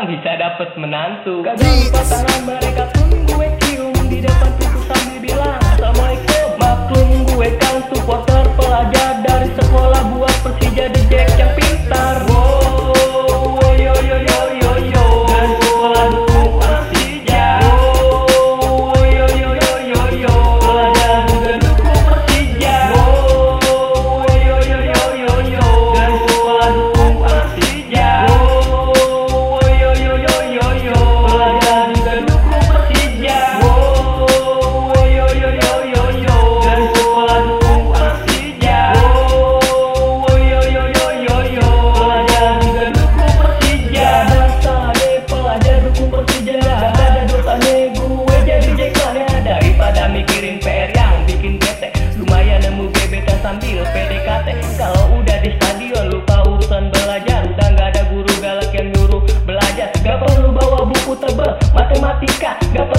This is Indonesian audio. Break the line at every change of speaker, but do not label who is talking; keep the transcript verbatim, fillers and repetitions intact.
bisa dapet menantu.
Kagak lupa tangan mereka pun gue cium di depan pintu sambil bilang Assalamualaikum. Maklum gue kan supporter pelajar dari sekolah buat Persija The Jack yang pintar. Wow, yo yo yo yo yo. Dari sekolah dukung Persija. Wow, yo yo yo yo yo. Pelajar juga dukung Persija. Wow, yo yo yo yo yo. Dari sekolah dukung Persija. Wow, yo yo yo yo yo. Pelajar juga dukung Persija. Wow, yo yo yo yo yo. Dari sekolah dukung Persija. Wow, yo yo yo yo yo. Pelajar juga dukung Persija. Dasar deh pelajar dukung Persija. Gak ada dosanya gue jadi jeklannya. Daripada mikirin P R yang bikin bete, lumayan nemu gebetan sambil P D K T. Kalau udah di stadion lupa urusan belajar. Udah gak ada guru galak yang nyuruh belajar. Gak perlu bawa buku tebel matematika. Gak perlu